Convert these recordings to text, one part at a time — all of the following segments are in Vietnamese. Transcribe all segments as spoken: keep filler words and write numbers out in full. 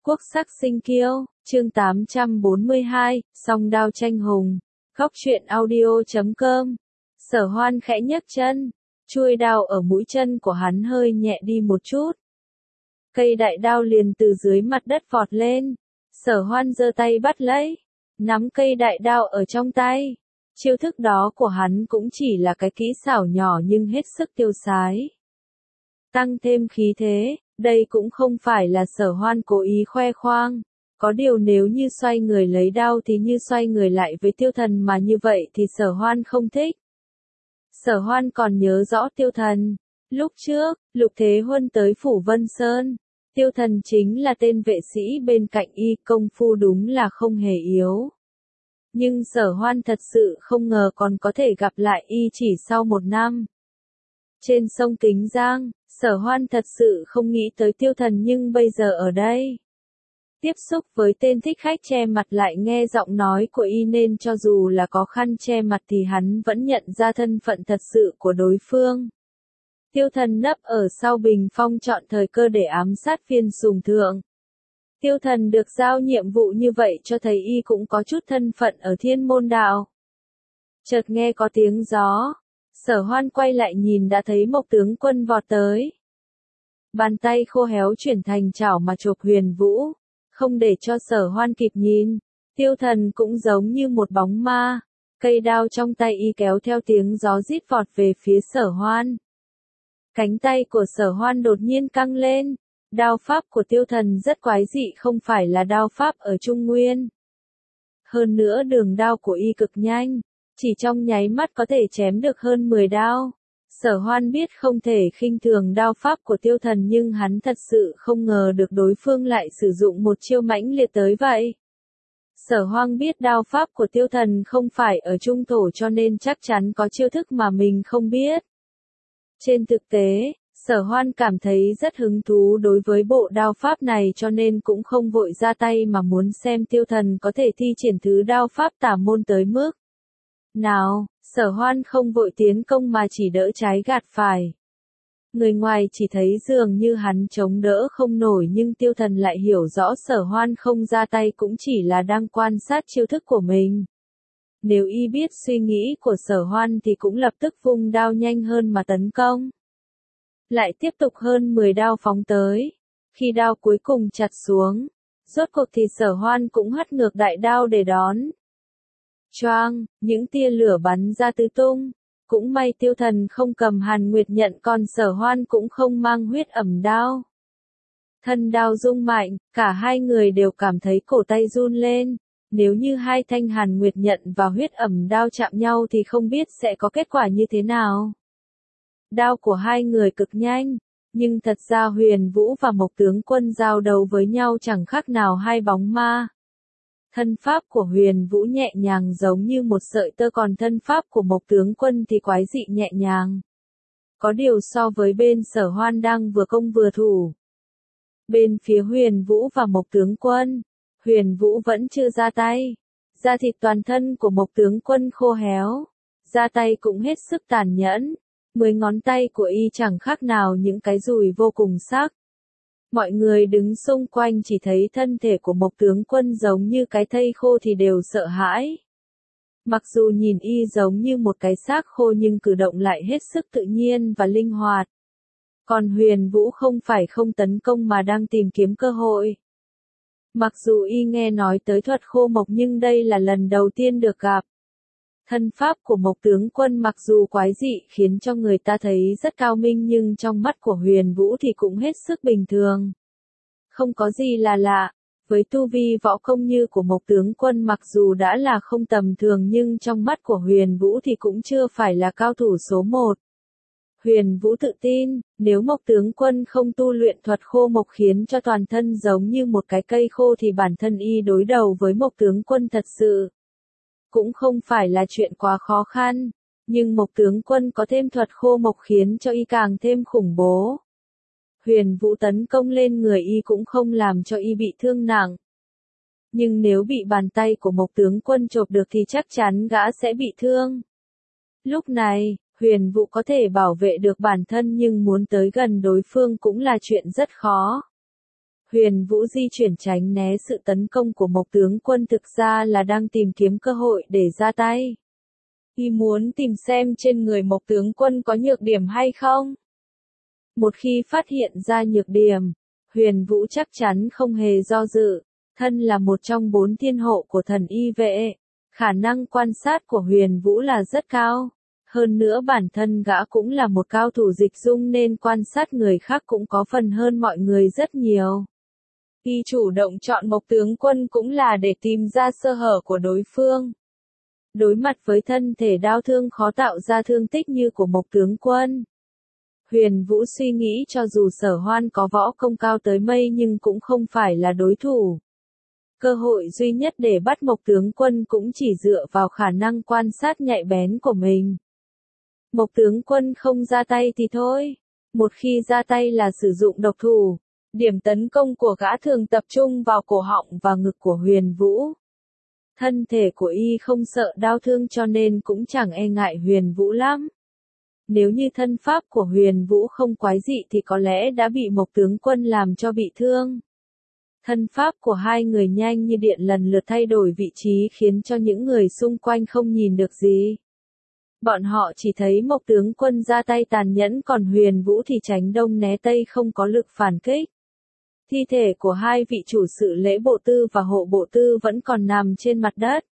Quốc sắc sinh kiêu, chương tám trăm bốn mươi hai, song đao tranh hùng. Góc truyện audio chấm com. Sở Hoan khẽ nhấc chân, chuôi đao ở mũi chân của hắn hơi nhẹ đi một chút. Cây đại đao liền từ dưới mặt đất vọt lên. Sở Hoan giơ tay bắt lấy, nắm cây đại đao ở trong tay. Chiêu thức đó của hắn cũng chỉ là cái kỹ xảo nhỏ nhưng hết sức tiêu sái. Tăng thêm khí thế, đây cũng không phải là Sở Hoan cố ý khoe khoang. Có điều nếu như xoay người lấy đao thì như xoay người lại với Tiêu Thần mà như vậy thì Sở Hoan không thích. Sở Hoan còn nhớ rõ Tiêu Thần. Lúc trước, Lục Thế Huân tới Phủ Vân Sơn. Tiêu Thần chính là tên vệ sĩ bên cạnh y, công phu đúng là không hề yếu. Nhưng Sở Hoan thật sự không ngờ còn có thể gặp lại y chỉ sau một năm. Trên sông Kính Giang, Sở Hoan thật sự không nghĩ tới Tiêu Thần nhưng bây giờ ở đây. Tiếp xúc với tên thích khách che mặt lại nghe giọng nói của y nên cho dù là có khăn che mặt thì hắn vẫn nhận ra thân phận thật sự của đối phương. Tiêu Thần nấp ở sau bình phong chọn thời cơ để ám sát Viên Sùng Thượng. Tiêu Thần được giao nhiệm vụ như vậy cho thấy y cũng có chút thân phận ở Thiên Môn Đạo. Chợt nghe có tiếng gió. Sở Hoan quay lại nhìn đã thấy Mộc tướng quân vọt tới. Bàn tay khô héo chuyển thành chảo mà chộp Huyền Vũ. Không để cho Sở Hoan kịp nhìn, Tiêu Thần cũng giống như một bóng ma. Cây đao trong tay y kéo theo tiếng gió rít vọt về phía Sở Hoan. Cánh tay của Sở Hoan đột nhiên căng lên. Đao pháp của Tiêu Thần rất quái dị, không phải là đao pháp ở Trung Nguyên. Hơn nữa đường đao của y cực nhanh. Chỉ trong nháy mắt có thể chém được hơn mười đao. Sở Hoan biết không thể khinh thường đao pháp của Tiêu Thần nhưng hắn thật sự không ngờ được đối phương lại sử dụng một chiêu mãnh liệt tới vậy. Sở Hoan biết đao pháp của Tiêu Thần không phải ở trung thổ cho nên chắc chắn có chiêu thức mà mình không biết. Trên thực tế, Sở Hoan cảm thấy rất hứng thú đối với bộ đao pháp này cho nên cũng không vội ra tay mà muốn xem Tiêu Thần có thể thi triển thứ đao pháp tả môn tới mức nào. Sở Hoan không vội tiến công mà chỉ đỡ trái gạt phải. Người ngoài chỉ thấy dường như hắn chống đỡ không nổi nhưng Tiêu Thần lại hiểu rõ Sở Hoan không ra tay cũng chỉ là đang quan sát chiêu thức của mình. Nếu y biết suy nghĩ của Sở Hoan thì cũng lập tức vung đao nhanh hơn mà tấn công. Lại tiếp tục hơn mười đao phóng tới. Khi đao cuối cùng chặt xuống, rốt cuộc thì Sở Hoan cũng hất ngược đại đao để đón. Choang, những tia lửa bắn ra tứ tung. Cũng may Tiêu Thần không cầm Hàn Nguyệt nhận còn Sở Hoan cũng không mang huyết ẩm đao. Thân đao rung mạnh, cả hai người đều cảm thấy cổ tay run lên. Nếu như hai thanh Hàn Nguyệt nhận và huyết ẩm đao chạm nhau thì không biết sẽ có kết quả như thế nào. Đao của hai người cực nhanh, nhưng thật ra Huyền Vũ và Mộc tướng quân giao đấu với nhau chẳng khác nào hai bóng ma. Thân pháp của Huyền Vũ nhẹ nhàng giống như một sợi tơ còn thân pháp của Mộc tướng quân thì quái dị nhẹ nhàng. Có điều so với bên Sở Hoan đang vừa công vừa thủ. Bên phía Huyền Vũ và Mộc tướng quân, Huyền Vũ vẫn chưa ra tay. Da thịt toàn thân của Mộc tướng quân khô héo, ra tay cũng hết sức tàn nhẫn. Mười ngón tay của y chẳng khác nào những cái dùi vô cùng sắc. Mọi người đứng xung quanh chỉ thấy thân thể của Mộc tướng quân giống như cái thây khô thì đều sợ hãi. Mặc dù nhìn y giống như một cái xác khô nhưng cử động lại hết sức tự nhiên và linh hoạt. Còn Huyền Vũ không phải không tấn công mà đang tìm kiếm cơ hội. Mặc dù y nghe nói tới thuật khô mộc nhưng đây là lần đầu tiên được gặp. Thân pháp của Mộc tướng quân mặc dù quái dị khiến cho người ta thấy rất cao minh nhưng trong mắt của Huyền Vũ thì cũng hết sức bình thường. Không có gì là lạ, với tu vi võ công như của Mộc tướng quân mặc dù đã là không tầm thường nhưng trong mắt của Huyền Vũ thì cũng chưa phải là cao thủ số một. Huyền Vũ tự tin, nếu Mộc tướng quân không tu luyện thuật khô mộc khiến cho toàn thân giống như một cái cây khô thì bản thân y đối đầu với Mộc tướng quân thật sự cũng không phải là chuyện quá khó khăn, nhưng Mộc tướng quân có thêm thuật khô mộc khiến cho y càng thêm khủng bố. Huyền Vũ tấn công lên người y cũng không làm cho y bị thương nặng. Nhưng nếu bị bàn tay của Mộc tướng quân chộp được thì chắc chắn gã sẽ bị thương. Lúc này, Huyền Vũ có thể bảo vệ được bản thân nhưng muốn tới gần đối phương cũng là chuyện rất khó. Huyền Vũ di chuyển tránh né sự tấn công của Mộc tướng quân, thực ra là đang tìm kiếm cơ hội để ra tay. Y muốn tìm xem trên người Mộc tướng quân có nhược điểm hay không. Một khi phát hiện ra nhược điểm, Huyền Vũ chắc chắn không hề do dự. Thân là một trong bốn thiên hộ của thần y vệ, khả năng quan sát của Huyền Vũ là rất cao. Hơn nữa bản thân gã cũng là một cao thủ dịch dung nên quan sát người khác cũng có phần hơn mọi người rất nhiều. Y chủ động chọn Mộc tướng quân cũng là để tìm ra sơ hở của đối phương. Đối mặt với thân thể đau thương khó tạo ra thương tích như của Mộc tướng quân, Huyền Vũ suy nghĩ cho dù Sở Hoan có võ công cao tới mây nhưng cũng không phải là đối thủ. Cơ hội duy nhất để bắt Mộc tướng quân cũng chỉ dựa vào khả năng quan sát nhạy bén của mình. Mộc tướng quân không ra tay thì thôi, một khi ra tay là sử dụng độc thủ. Điểm tấn công của gã thường tập trung vào cổ họng và ngực của Huyền Vũ. Thân thể của y không sợ đau thương cho nên cũng chẳng e ngại Huyền Vũ lắm. Nếu như thân pháp của Huyền Vũ không quái dị thì có lẽ đã bị Mộc tướng quân làm cho bị thương. Thân pháp của hai người nhanh như điện lần lượt thay đổi vị trí khiến cho những người xung quanh không nhìn được gì. Bọn họ chỉ thấy Mộc tướng quân ra tay tàn nhẫn còn Huyền Vũ thì tránh đông né tây không có lực phản kích. Thi thể của hai vị chủ sự lễ bộ tư và hộ bộ tư vẫn còn nằm trên mặt đất.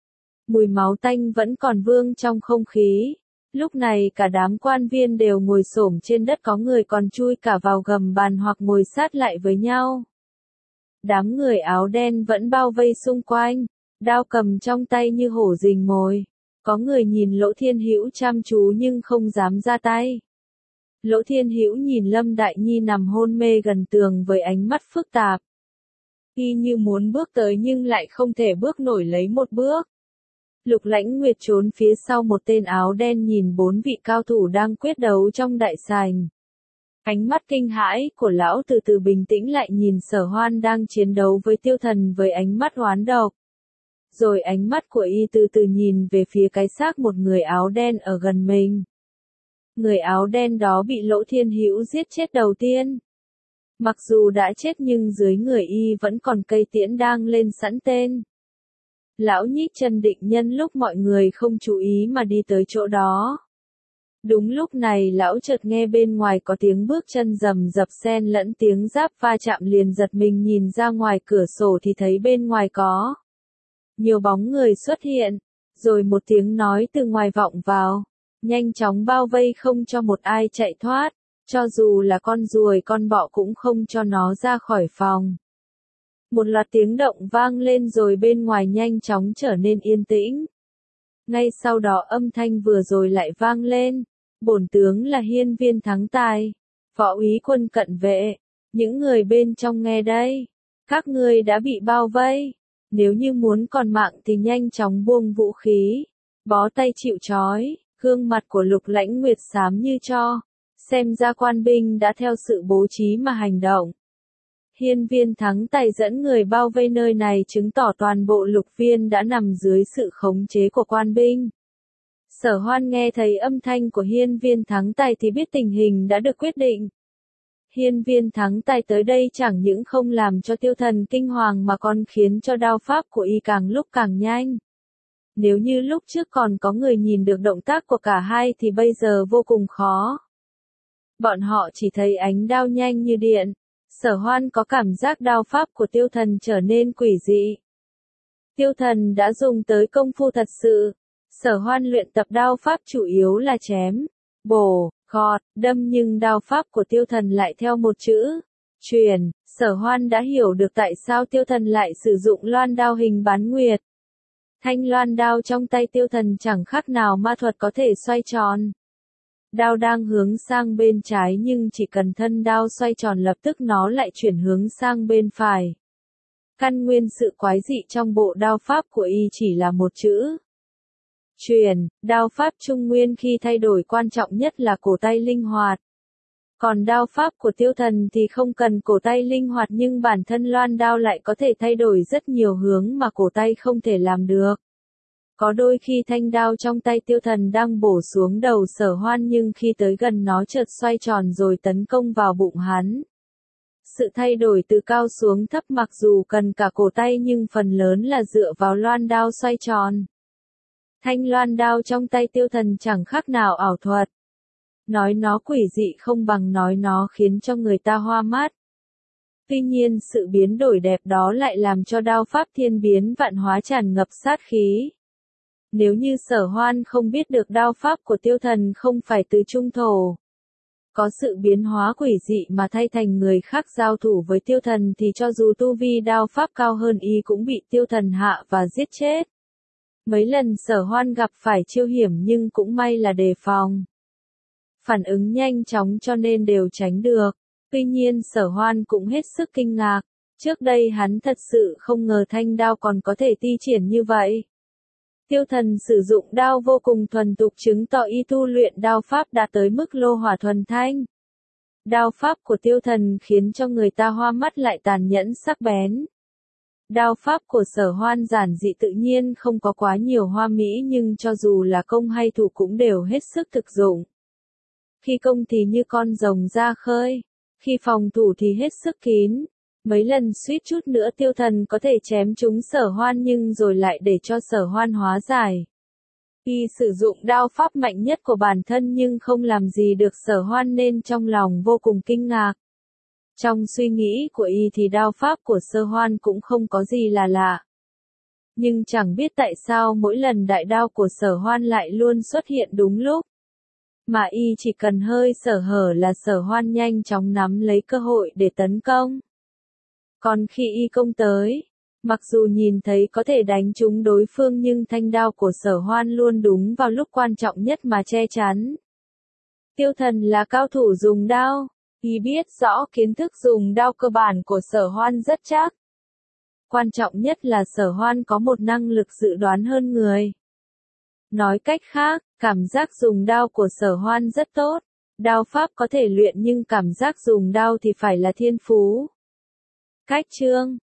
Mùi máu tanh vẫn còn vương trong không khí. Lúc này cả đám quan viên đều ngồi xổm trên đất, có người còn chui cả vào gầm bàn hoặc ngồi sát lại với nhau. Đám người áo đen vẫn bao vây xung quanh, đao cầm trong tay như hổ rình mồi. Có người nhìn Lỗ Thiên Hữu chăm chú nhưng không dám ra tay. Lỗ Thiên Hữu nhìn Lâm Đại Nhi nằm hôn mê gần tường với ánh mắt phức tạp. Y như muốn bước tới nhưng lại không thể bước nổi lấy một bước. Lục Lãnh Nguyệt trốn phía sau một tên áo đen nhìn bốn vị cao thủ đang quyết đấu trong đại sảnh. Ánh mắt kinh hãi của lão từ từ bình tĩnh lại nhìn Sở Hoan đang chiến đấu với Tiêu Thần với ánh mắt oán độc. Rồi ánh mắt của y từ từ nhìn về phía cái xác một người áo đen ở gần mình. Người áo đen đó bị Lỗ Thiên Hữu giết chết đầu tiên. Mặc dù đã chết nhưng dưới người y vẫn còn cây tiễn đang lên sẵn tên. Lão nhích chân định nhân lúc mọi người không chú ý mà đi tới chỗ đó. Đúng lúc này lão chợt nghe bên ngoài có tiếng bước chân rầm rập xen lẫn tiếng giáp va chạm, liền giật mình nhìn ra ngoài cửa sổ thì thấy bên ngoài có nhiều bóng người xuất hiện, rồi một tiếng nói từ ngoài vọng vào, nhanh chóng bao vây không cho một ai chạy thoát, cho dù là con ruồi con bọ cũng không cho nó ra khỏi phòng. Một loạt tiếng động vang lên rồi bên ngoài nhanh chóng trở nên yên tĩnh. Ngay sau đó âm thanh vừa rồi lại vang lên, bổn tướng là Hiên Viên Thắng Tài, phó úy quân cận vệ, những người bên trong nghe đây, các ngươi đã bị bao vây, nếu như muốn còn mạng thì nhanh chóng buông vũ khí, bó tay chịu trói. Gương mặt của Lục Lãnh Nguyệt xám như tro, xem ra quan binh đã theo sự bố trí mà hành động. Hiên Viên Thắng Tài dẫn người bao vây nơi này chứng tỏ toàn bộ Lục Viên đã nằm dưới sự khống chế của quan binh. Sở Hoan nghe thấy âm thanh của Hiên Viên Thắng Tài thì biết tình hình đã được quyết định. Hiên Viên Thắng Tài tới đây chẳng những không làm cho Tiêu Thần kinh hoàng mà còn khiến cho đao pháp của y càng lúc càng nhanh. Nếu như lúc trước còn có người nhìn được động tác của cả hai thì bây giờ vô cùng khó. Bọn họ chỉ thấy ánh đao nhanh như điện. Sở Hoan có cảm giác đao pháp của Tiêu Thần trở nên quỷ dị. Tiêu Thần đã dùng tới công phu thật sự. Sở Hoan luyện tập đao pháp chủ yếu là chém, bổ, gọt, đâm, nhưng đao pháp của Tiêu Thần lại theo một chữ, truyền. Sở Hoan đã hiểu được tại sao Tiêu Thần lại sử dụng loan đao hình bán nguyệt. Thanh loan đao trong tay Tiêu Thần chẳng khác nào ma thuật có thể xoay tròn. Đao đang hướng sang bên trái nhưng chỉ cần thân đao xoay tròn lập tức nó lại chuyển hướng sang bên phải. Căn nguyên sự quái dị trong bộ đao pháp của y chỉ là một chữ. Truyền, đao pháp Trung Nguyên khi thay đổi quan trọng nhất là cổ tay linh hoạt. Còn đao pháp của Tiêu Thần thì không cần cổ tay linh hoạt nhưng bản thân loan đao lại có thể thay đổi rất nhiều hướng mà cổ tay không thể làm được. Có đôi khi thanh đao trong tay Tiêu Thần đang bổ xuống đầu Sở Hoan nhưng khi tới gần nó chợt xoay tròn rồi tấn công vào bụng hắn. Sự thay đổi từ cao xuống thấp mặc dù cần cả cổ tay nhưng phần lớn là dựa vào loan đao xoay tròn. Thanh loan đao trong tay Tiêu Thần chẳng khác nào ảo thuật. Nói nó quỷ dị không bằng nói nó khiến cho người ta hoa mắt. Tuy nhiên sự biến đổi đẹp đó lại làm cho đao pháp thiên biến vạn hóa tràn ngập sát khí. Nếu như Sở Hoan không biết được đao pháp của Tiêu Thần không phải từ trung thổ, có sự biến hóa quỷ dị mà thay thành người khác giao thủ với Tiêu Thần thì cho dù tu vi đao pháp cao hơn y cũng bị Tiêu Thần hạ và giết chết. Mấy lần Sở Hoan gặp phải chiêu hiểm nhưng cũng may là đề phòng. Phản ứng nhanh chóng cho nên đều tránh được. Tuy nhiên Sở Hoan cũng hết sức kinh ngạc. Trước đây hắn thật sự không ngờ thanh đao còn có thể thi triển như vậy. Tiêu Thần sử dụng đao vô cùng thuần thục chứng tỏ y tu luyện đao pháp đã tới mức lô hỏa thuần thanh. Đao pháp của Tiêu Thần khiến cho người ta hoa mắt lại tàn nhẫn sắc bén. Đao pháp của Sở Hoan giản dị tự nhiên không có quá nhiều hoa mỹ nhưng cho dù là công hay thủ cũng đều hết sức thực dụng. Khi công thì như con rồng ra khơi, khi phòng thủ thì hết sức kín. Mấy lần suýt chút nữa Tiêu Thần có thể chém trúng Sở Hoan nhưng rồi lại để cho Sở Hoan hóa giải. Y sử dụng đao pháp mạnh nhất của bản thân nhưng không làm gì được Sở Hoan nên trong lòng vô cùng kinh ngạc. Trong suy nghĩ của y thì đao pháp của Sở Hoan cũng không có gì là lạ. Nhưng chẳng biết tại sao mỗi lần đại đao của Sở Hoan lại luôn xuất hiện đúng lúc. Mà y chỉ cần hơi sở hở là Sở Hoan nhanh chóng nắm lấy cơ hội để tấn công. Còn khi y công tới, mặc dù nhìn thấy có thể đánh trúng đối phương nhưng thanh đao của Sở Hoan luôn đúng vào lúc quan trọng nhất mà che chắn. Tiêu Thần là cao thủ dùng đao, y biết rõ kiến thức dùng đao cơ bản của Sở Hoan rất chắc. Quan trọng nhất là Sở Hoan có một năng lực dự đoán hơn người. Nói cách khác, cảm giác dùng đao của Sở Hoan rất tốt. Đao pháp có thể luyện nhưng cảm giác dùng đao thì phải là thiên phú. Cách chương